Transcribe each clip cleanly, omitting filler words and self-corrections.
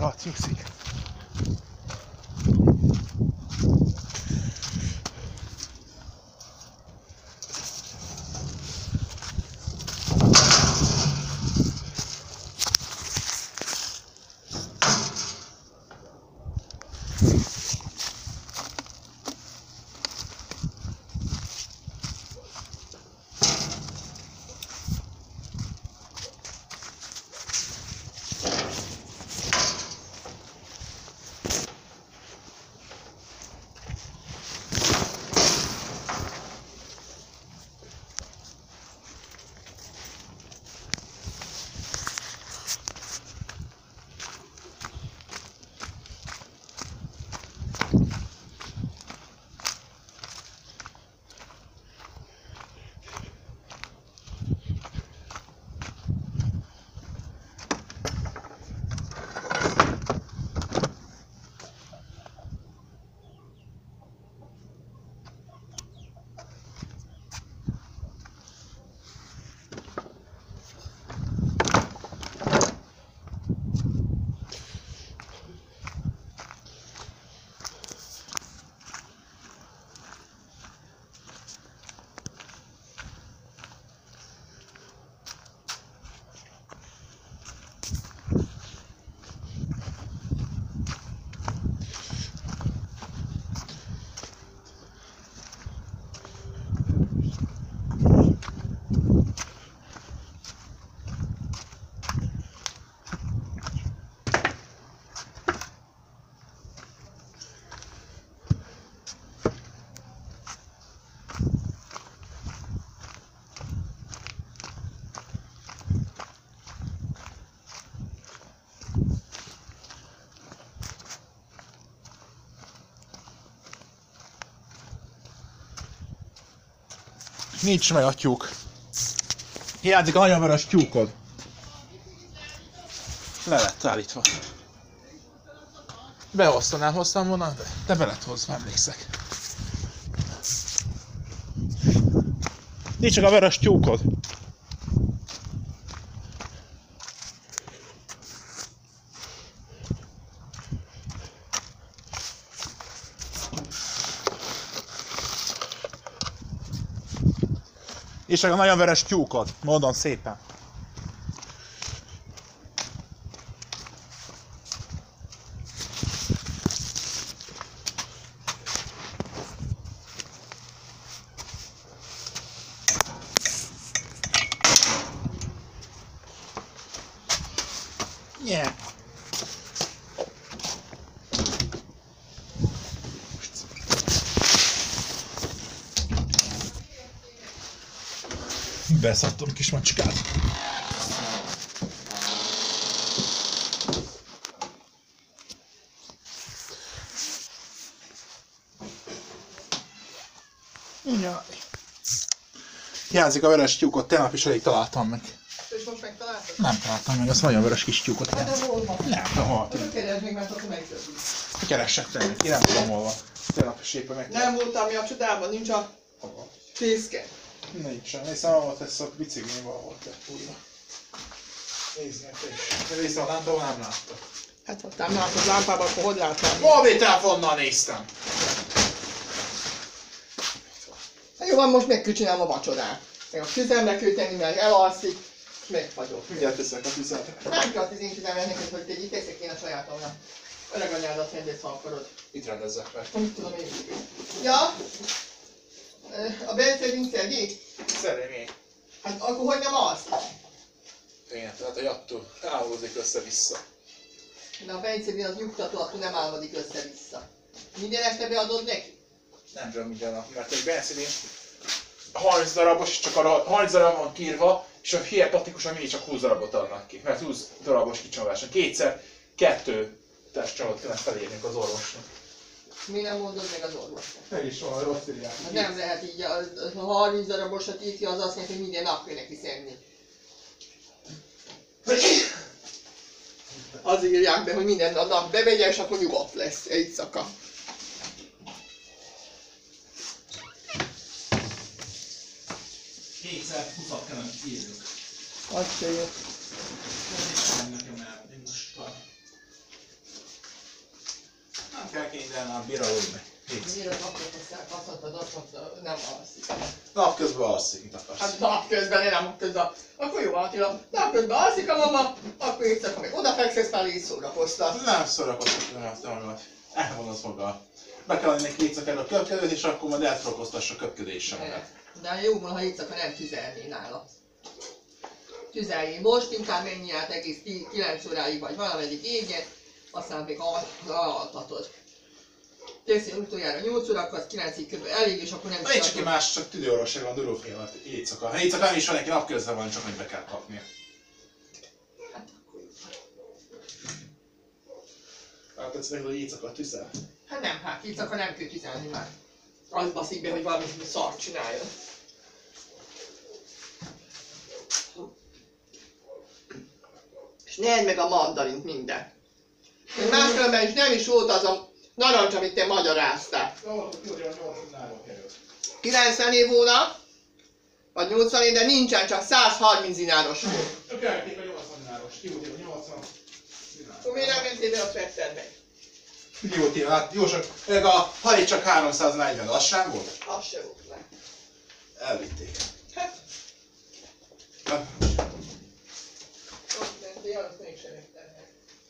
rohadt nyugszik. Nincs meg a tyúk. Hiányzik a nagyon vörös tyúkod. Le lett állítva. Behoztanál, hoztam volna, de te be lett hozva, emlékszek. Nincs csak a vörös tyúkod. És a nagyon vörös tyúkod, mondom szépen. Yeah. Beszadtam kis macskát. Jaj. Hiányzik a vörös tyúkot, tegnap is elég találtam meg. És most megtaláltad? Nem találtam meg, azt nagyon vörös kis tyúkot. Hát de hol van? Nem, de hol? Akkor keresd még, mert akkor megtörjük. Keressek tenni, én nem tudom hol van. Tegnap is éppen meg. Nem voltam mi a csodában, nincs a fészke. Nincsen, hiszen ahol tesz a biciklin valahol tett újra. Nézd meg te is. Te nézd a lámpában, nem láttad. Hát ha nem látod lámpában, akkor hogy láttál? Mobiltelefonnal néztem! Hát jó, van, most megcsinálom a vacsorát. Meg a tüzemre kell tenni, mert elalszik, és megfagyok. Mindjárt teszek a tüzemre. Nem kell az én tüzemre neked, hogy te teszek én a sajátomra. Öreg anyádat rendez, ha akarod. Itt rendezzek meg. Mit tudom én. Ja? A Bence szedi? Szerém én. Hát akkor hogy nem alszik? Igen, tehát a jattól állódik össze-vissza. De a Bence az nyugtató, akkor nem álmodik össze-vissza. Minden este beadod neki? Nem tudom minden nap, mert egy benszidén 30 darabos, és csak a 30 darab van kiírva, és a hihetatikusan mindig csak 20 darabot adnak ki, mert 20 darabos kicsomagolás. Kétszer 2 testcsomagot kellene felírni az orvosnak. Mi nem mondod meg az orvosnak? Meg is van, rossz írják. Hát nem lehet így, a 30 darabosat írt ki, az azt jelenti, hogy minden nap kell neki szedni. Az írják be, hogy minden nap bevegye, és akkor nyugodt lesz éjszaka. Kétszer 20-at kellene írnunk. Az se jó. Nem nekem elmenni most. minden nap bír aludni. Miért napközben kaszhattad azt, hogy nem alszik? Napközben alszik, mit akarsz? Hát napközben, nem napközben. Akkor jó, Attila, napközben alszik a mama, akkor éjszaka még odafekszesz fel, így szórakoztat. Nem szórakoztatom azt magamat. Elmondasz maga. Be kell adni neki éjszakára a köpködőt, és akkor majd elszórakoztassa a köpködésemet. De jó volna, ha éjszaka nem tüzelnél nála. Tüzeljél most, inkább menjél át egész 9 óráig, vagy valamelyik égjen, aztán még altatod. Készül utoljára 8 órakor, az 9-ig kb. Elég, és akkor nem Na, nincs aki más, csak tüdőorvosság van, durulfél, éjszaka. Ha éjszaka nem is van, neki napközben van, csak hogy be kell kapnia. Hát akkor jó. Hát tetsz meg, hogy éjszaka tüzel? Hát nem, hát éjszaka nem kell tüzelni már. Az baszik be, hogy valami szart csináljon. És ne edd meg a mandarint minden. Máskülönben is nem is volt az a narancs, amit te magyaráztál. Jó, jó, 80 kerül. 90 év volna, vagy 80 év, de nincsen, csak 130 dináros volt. Oké, a 80 dináros. Ki volt éve 80 dináros. Akkor miért nem mentél be a fetted meg? Ki volt éve? Hát jó sok. Meg a halig csak 340, az sem volt? Az se volt le. Elvitték. Hát, Nem. ott mentél, azt mégsem vetted meg.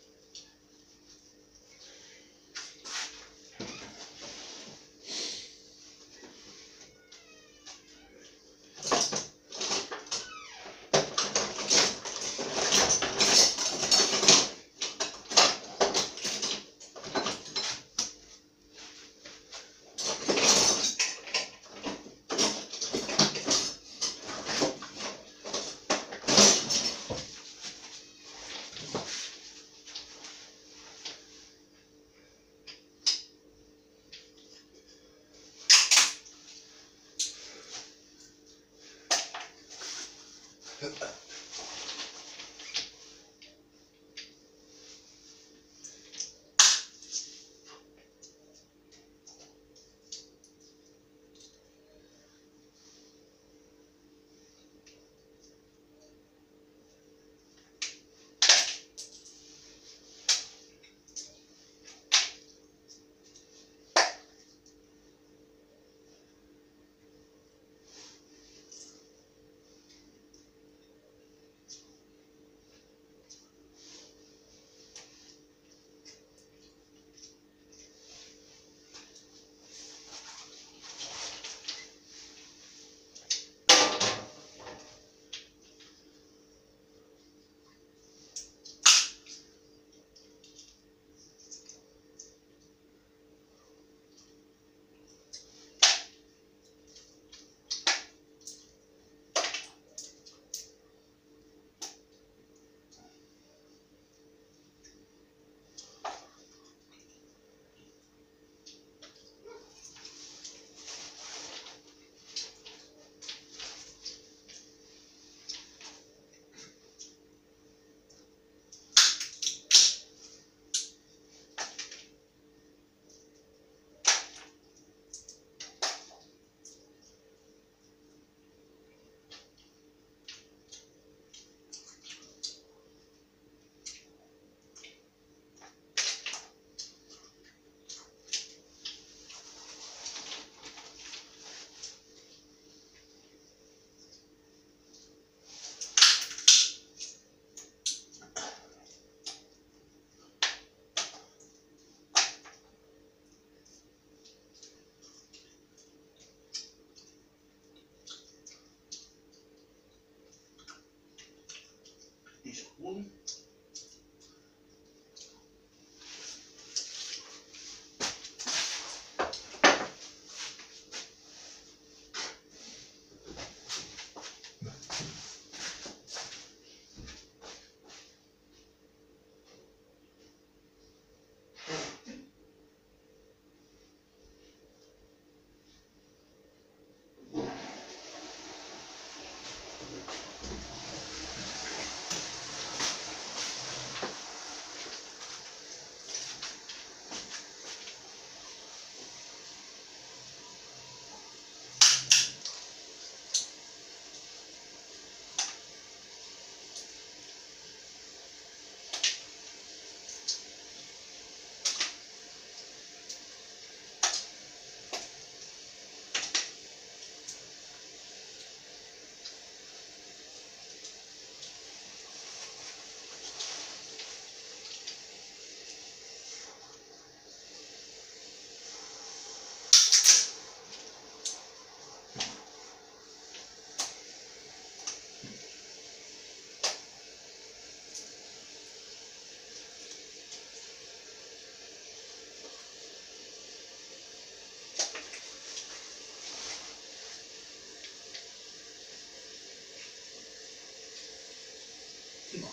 Úgy. Na.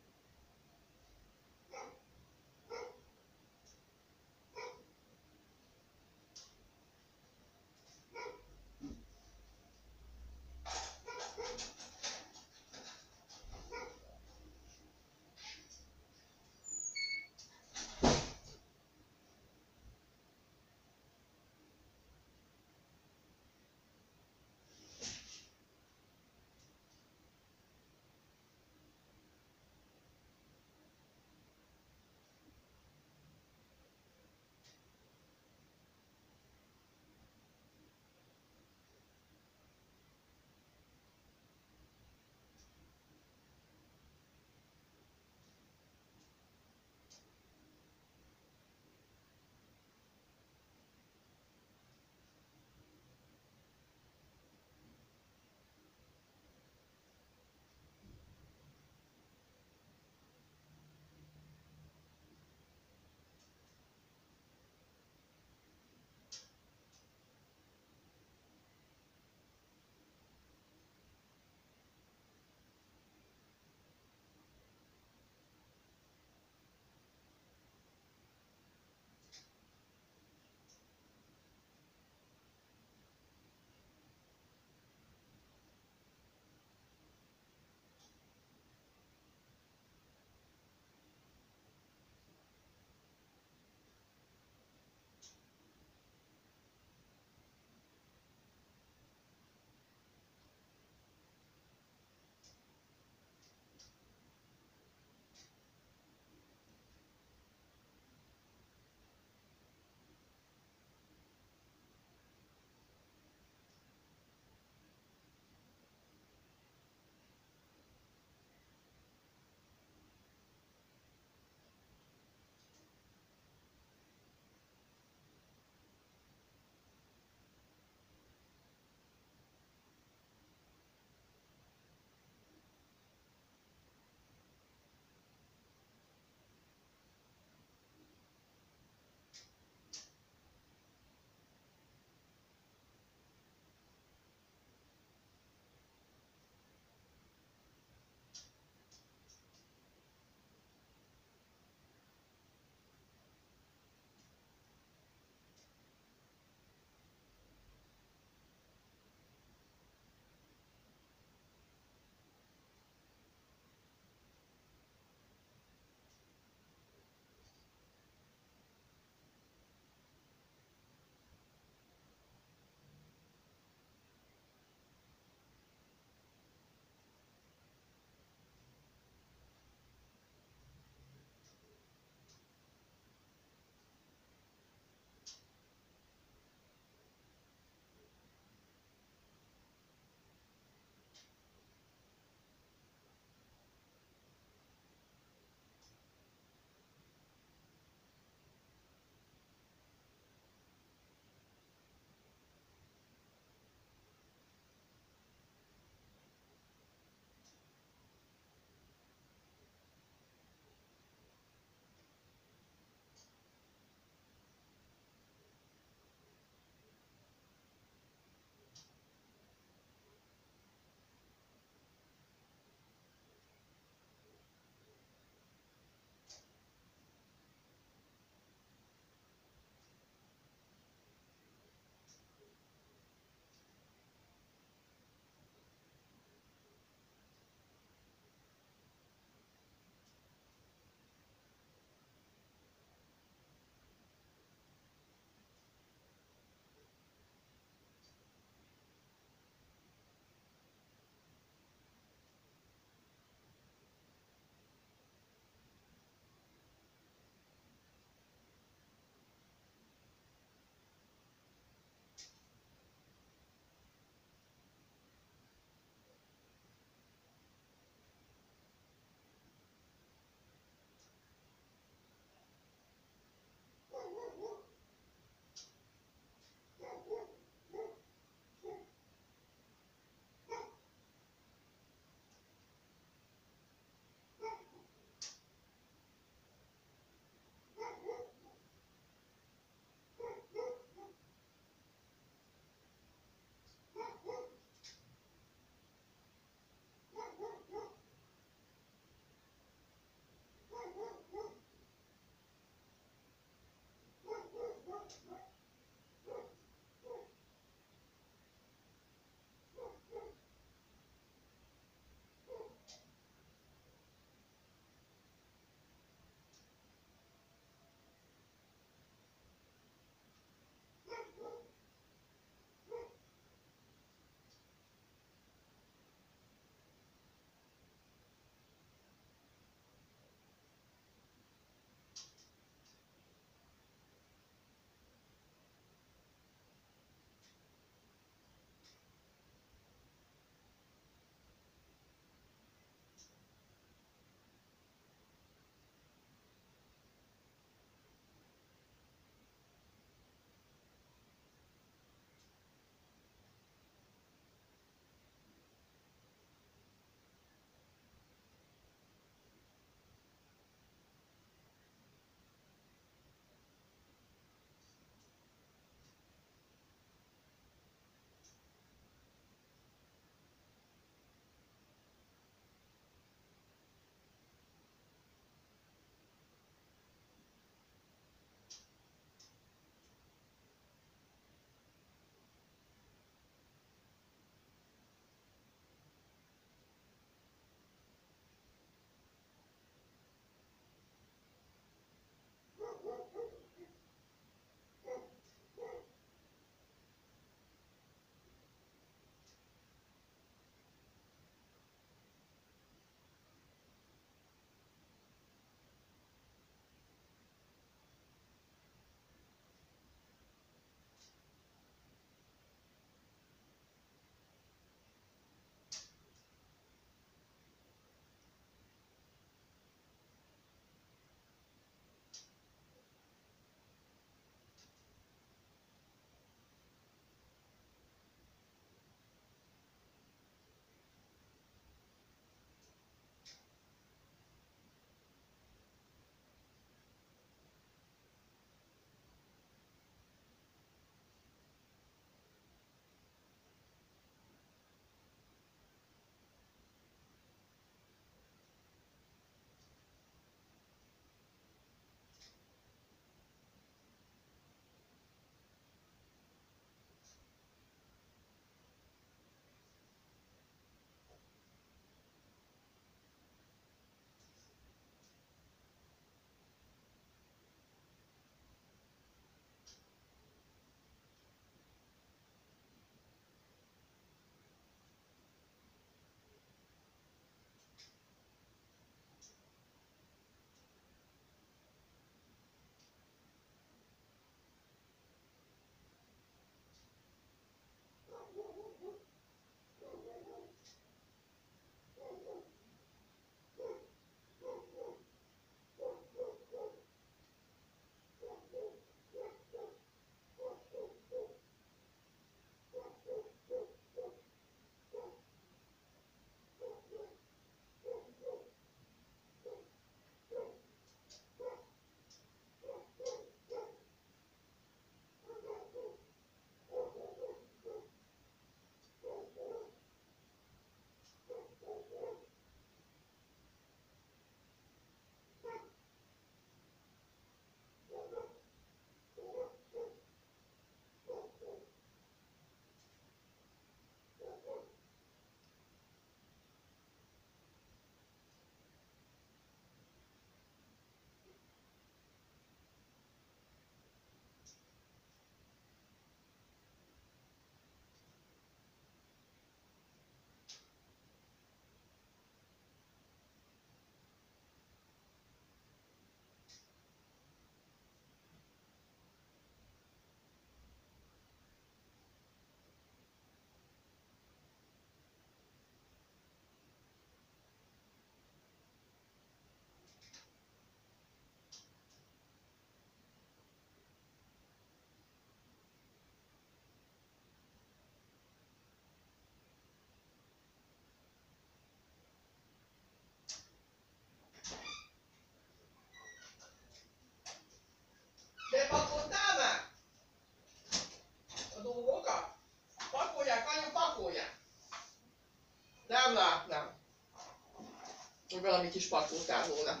lányom pakolják. Nem látnám, hogy valamit is pakoltál volna.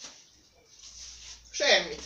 Semmit.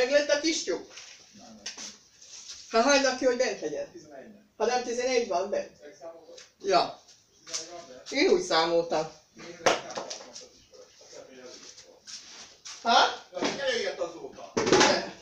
meglett a kis tyúk? Hát hánynak ki, hogy bent legyen? 11-nek. Ha nem 11 van bent? Megszámolod? Ja. 11 van, de Én úgy számoltam. én nem tartom azt az ismeret. Azt lehet, hogy előírt volna. Ha? De azt előírt azóta. Lehet.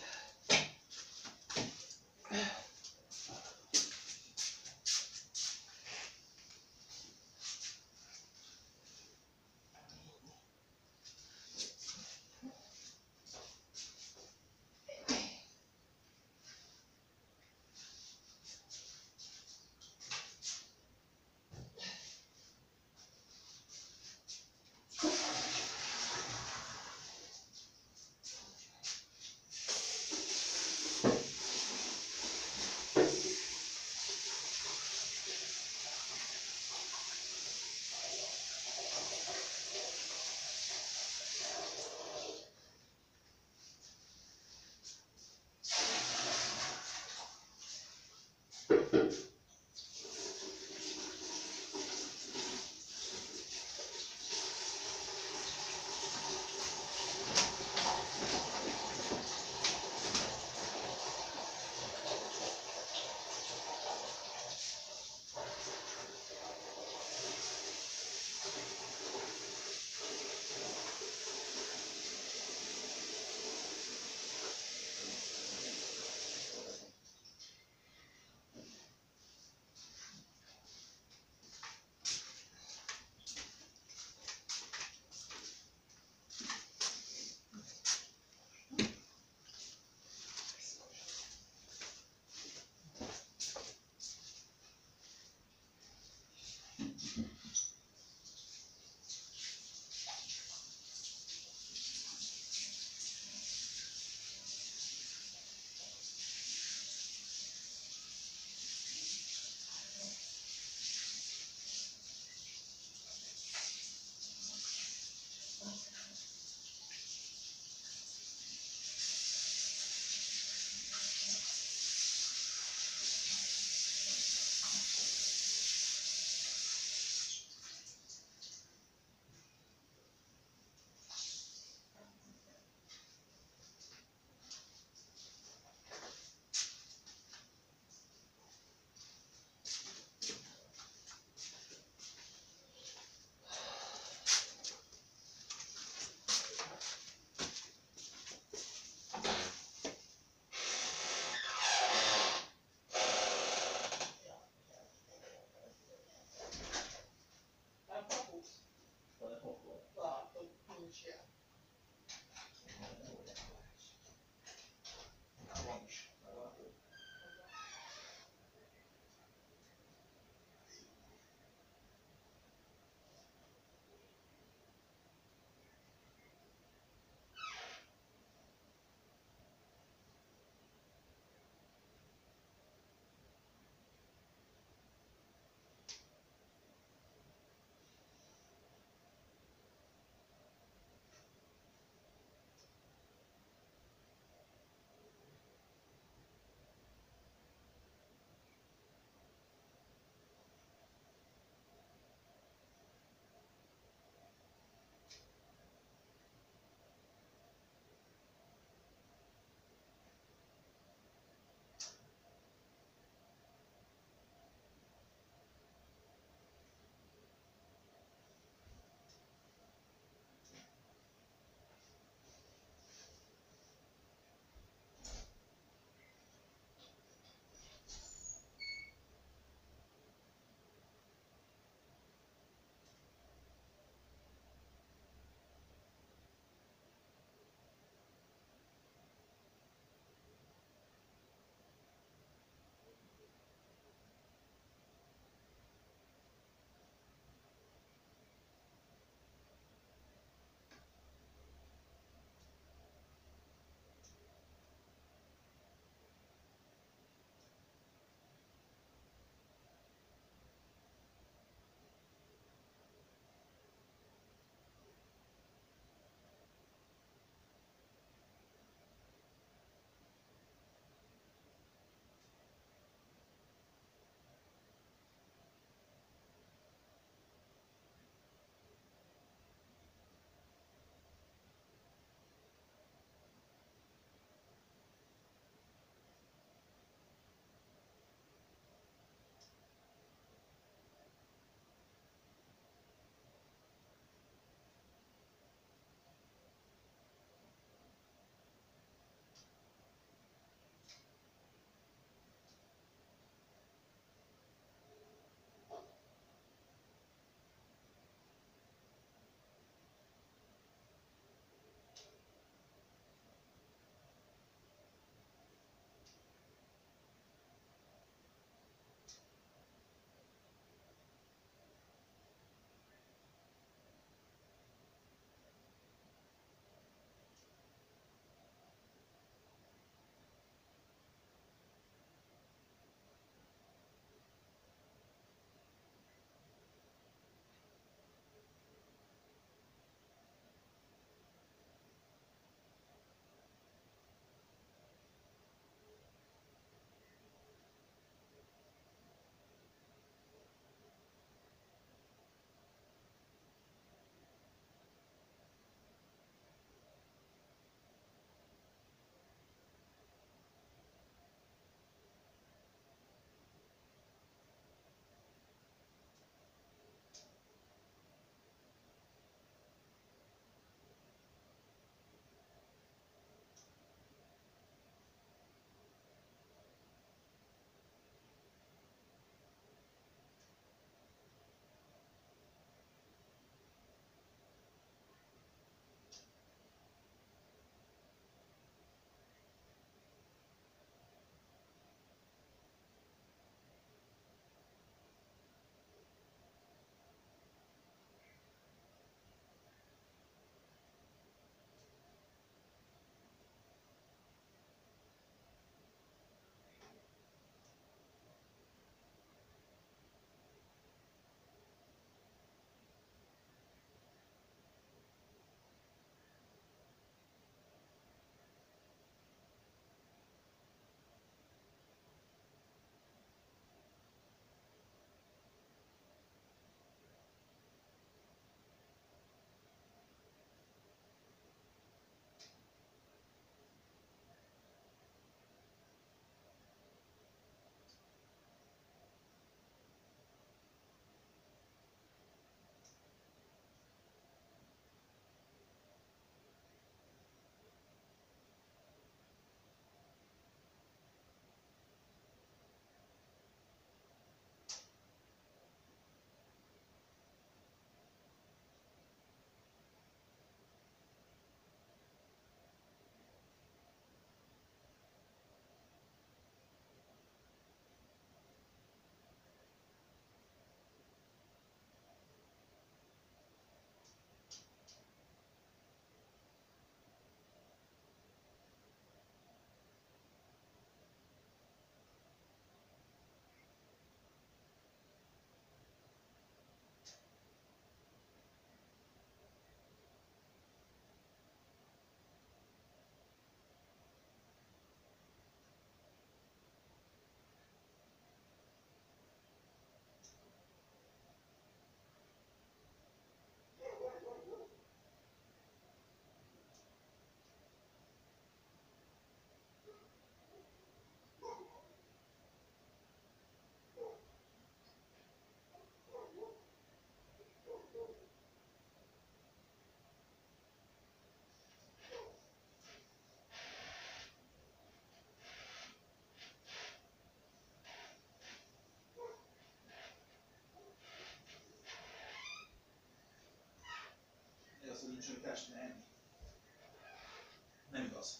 nincs, hogy testre enni. Nem igaz.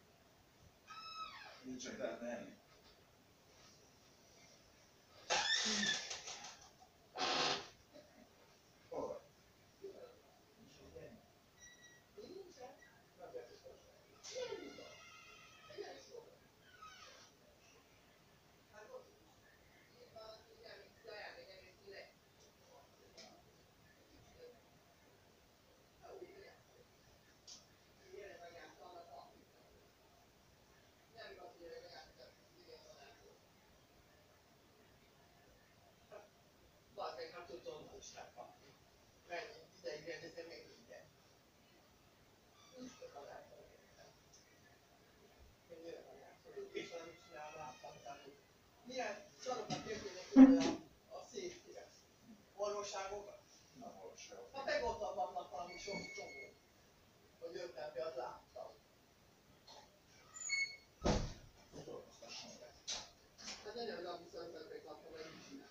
Nincs, hogy lehetne enni. Hol vagy? Bazdmeg, hát tudod, onnan is megkapni. Mennyi ideig rendezem még minden. Nincs több a látszani. Hogy jön a látszani. És nem csinál látszani. Milyen szarokat jöttének a széfire? Orvosságokat? Nem orvosságok. Hát meg ott vannak valami sok csomó. Hogy jöttem be, azt láttam. Hát nagyon nem viszont szöbbek kapja, vagy mit csinál.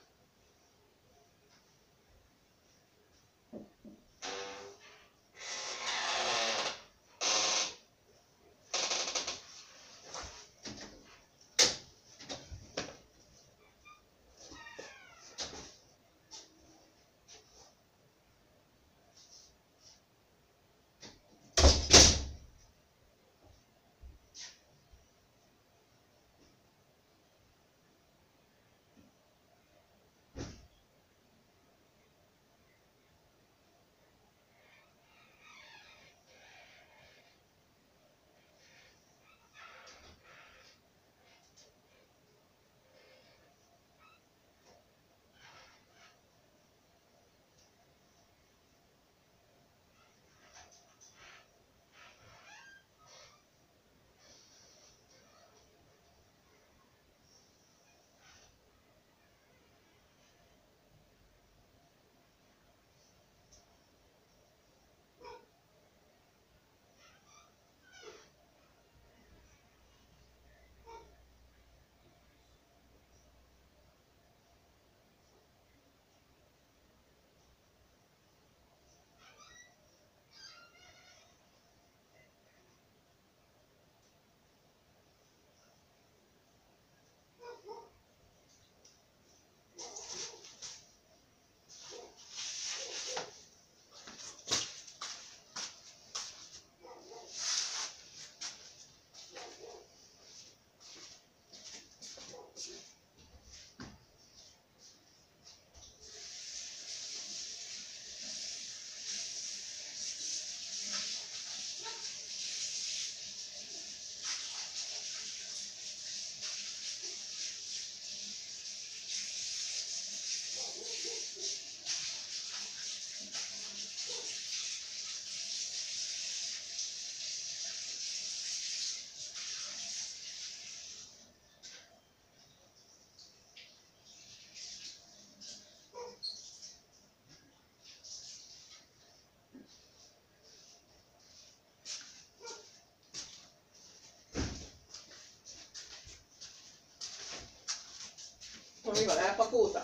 Mi van, elpakolta?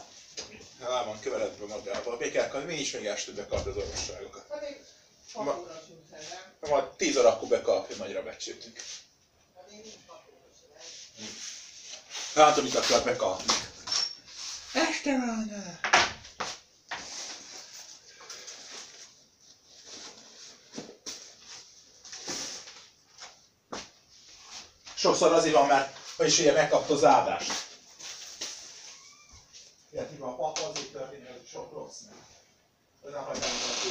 El van köveredve magával. Még kell kapni, mi is még este bekapja az orvosságokat. Hát én pakolra sincsen, nem? Majd 10 órakor bekapja, nagyra becsültünk. Hát én nincs pakolra sem. Látom, mit akar bekapni. Este van! Sokszor azért van, mert vagyis ugye megkapta az áldást. Illetve a pap azért történik, hogy sok rossz nem. De nem hagytam, hogy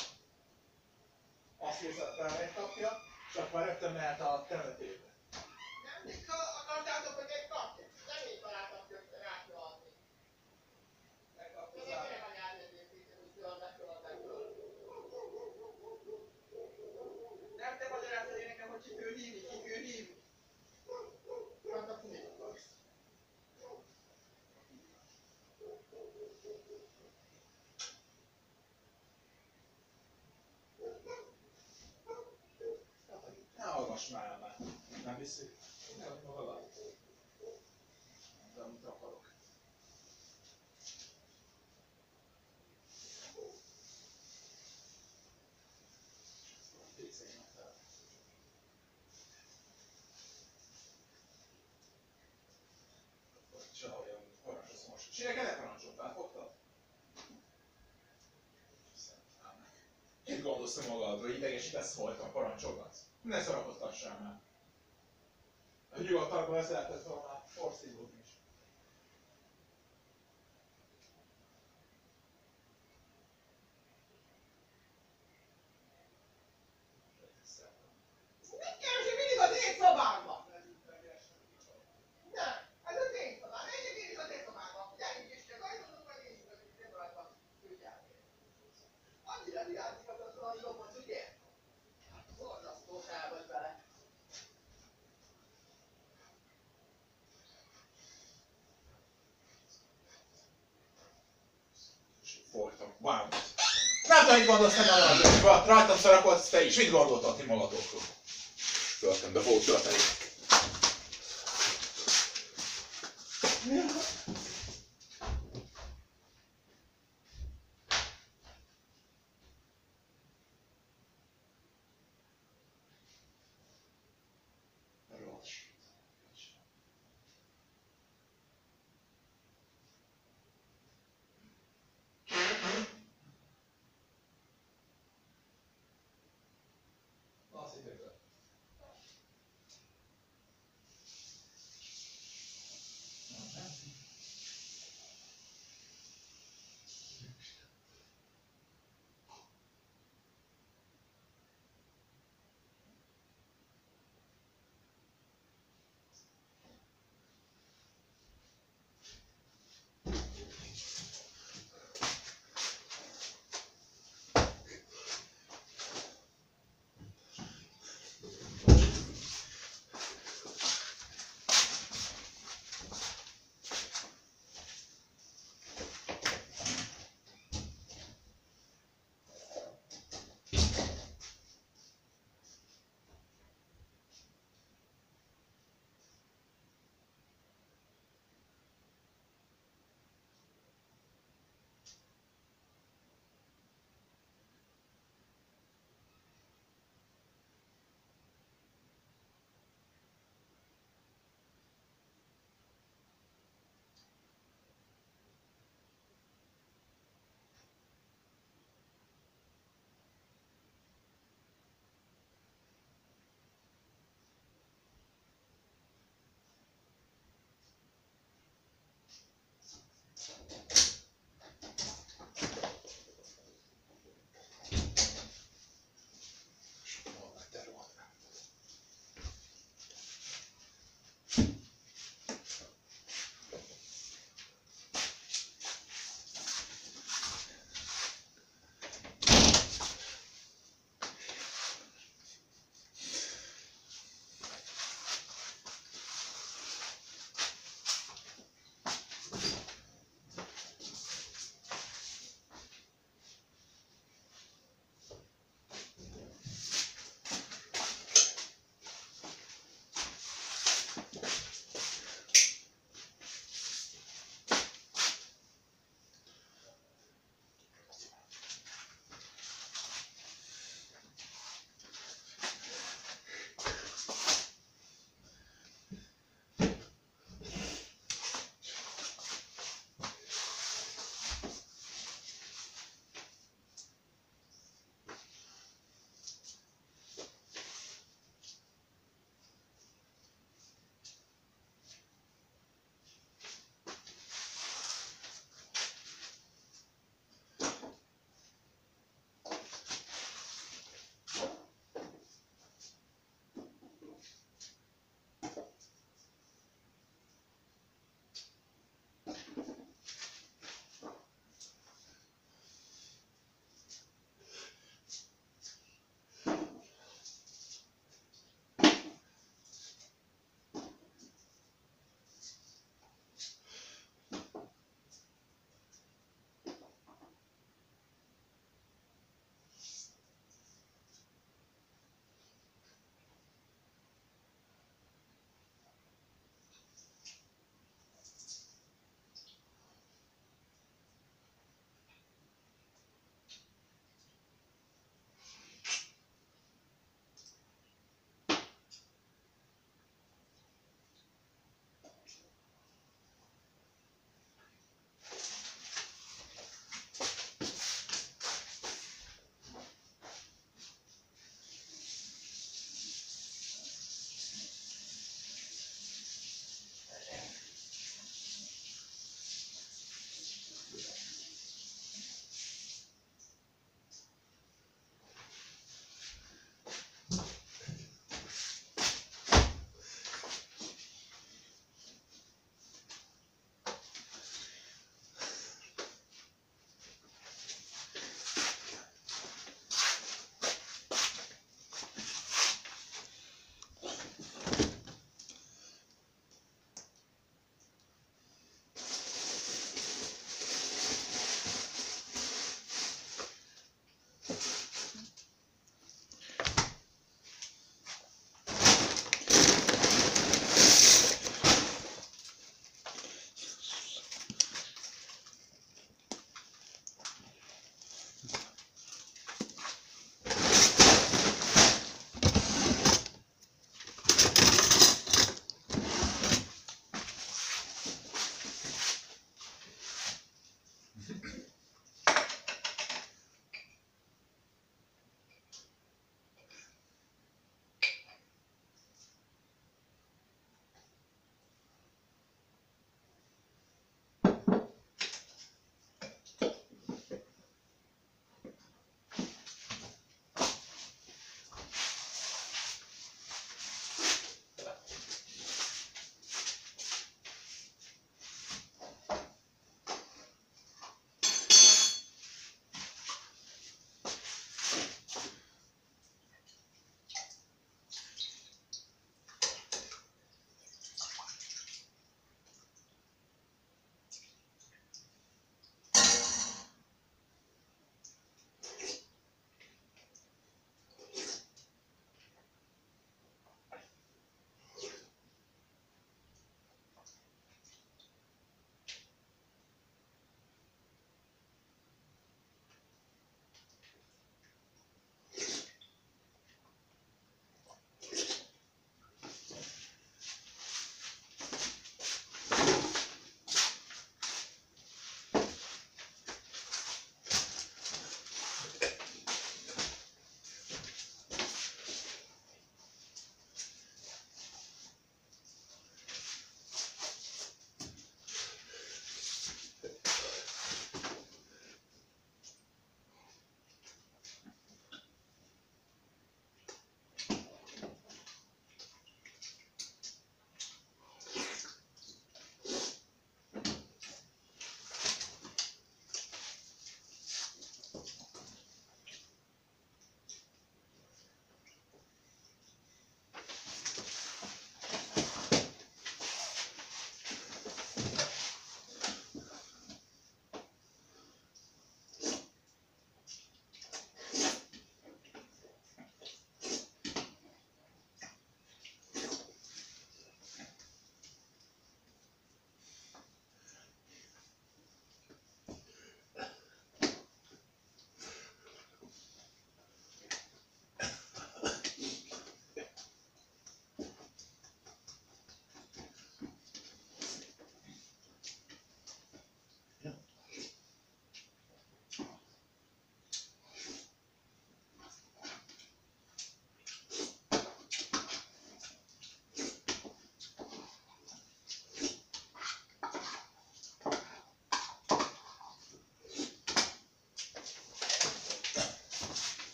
azt hiszem, hogy megkapja, és akkor rögtön mehet a temetőbe. Nem, akartátok, hogy egy kapja? Nem én találtam közt rákölni. Megkapta Én az áldást. kérem a nyelvjegyzéket, hogy föl. Nem te magyarázod én nekem, hogy ki kell hívni. Hát akkor mit akarsz? Ne hallgass már el már. Nem hiszik? Nem, magad. Nem tudom, mit akarok. Csinálj ne parancsoltál, fogtad? Mit gondolsz te magadról, idegesítesz voltam, parancsolgatsz? Ne szarakoztassál már. A nyugodtarban ezt lehetett volna forszíródni is. Mit keresel mindig az én szobámban? Nem, ez az én szobám. Menjek én is az én szobámba. Gyerünk is csak, ajtottuk meg én is vagyunk, nem rajta küldjáték. Annyira vigyázik az a robot, ugye? Borzasztó fel vagy vele. Voltam, wow. Nem tudom, mit gondolsz te magadról, rajtam szarakodsz te is, mit gondoltad ti magatokról? Történetbe fogok történni.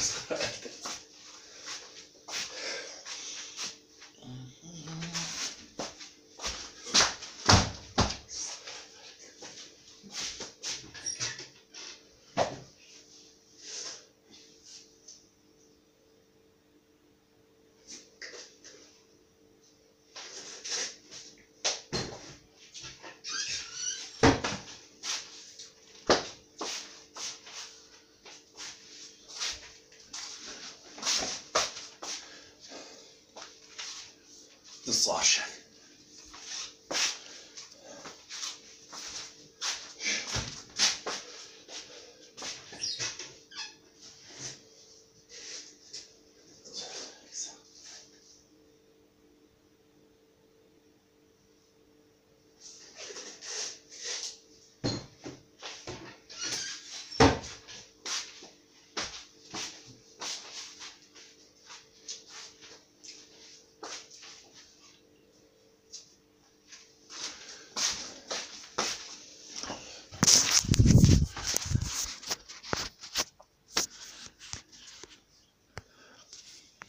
The slosh.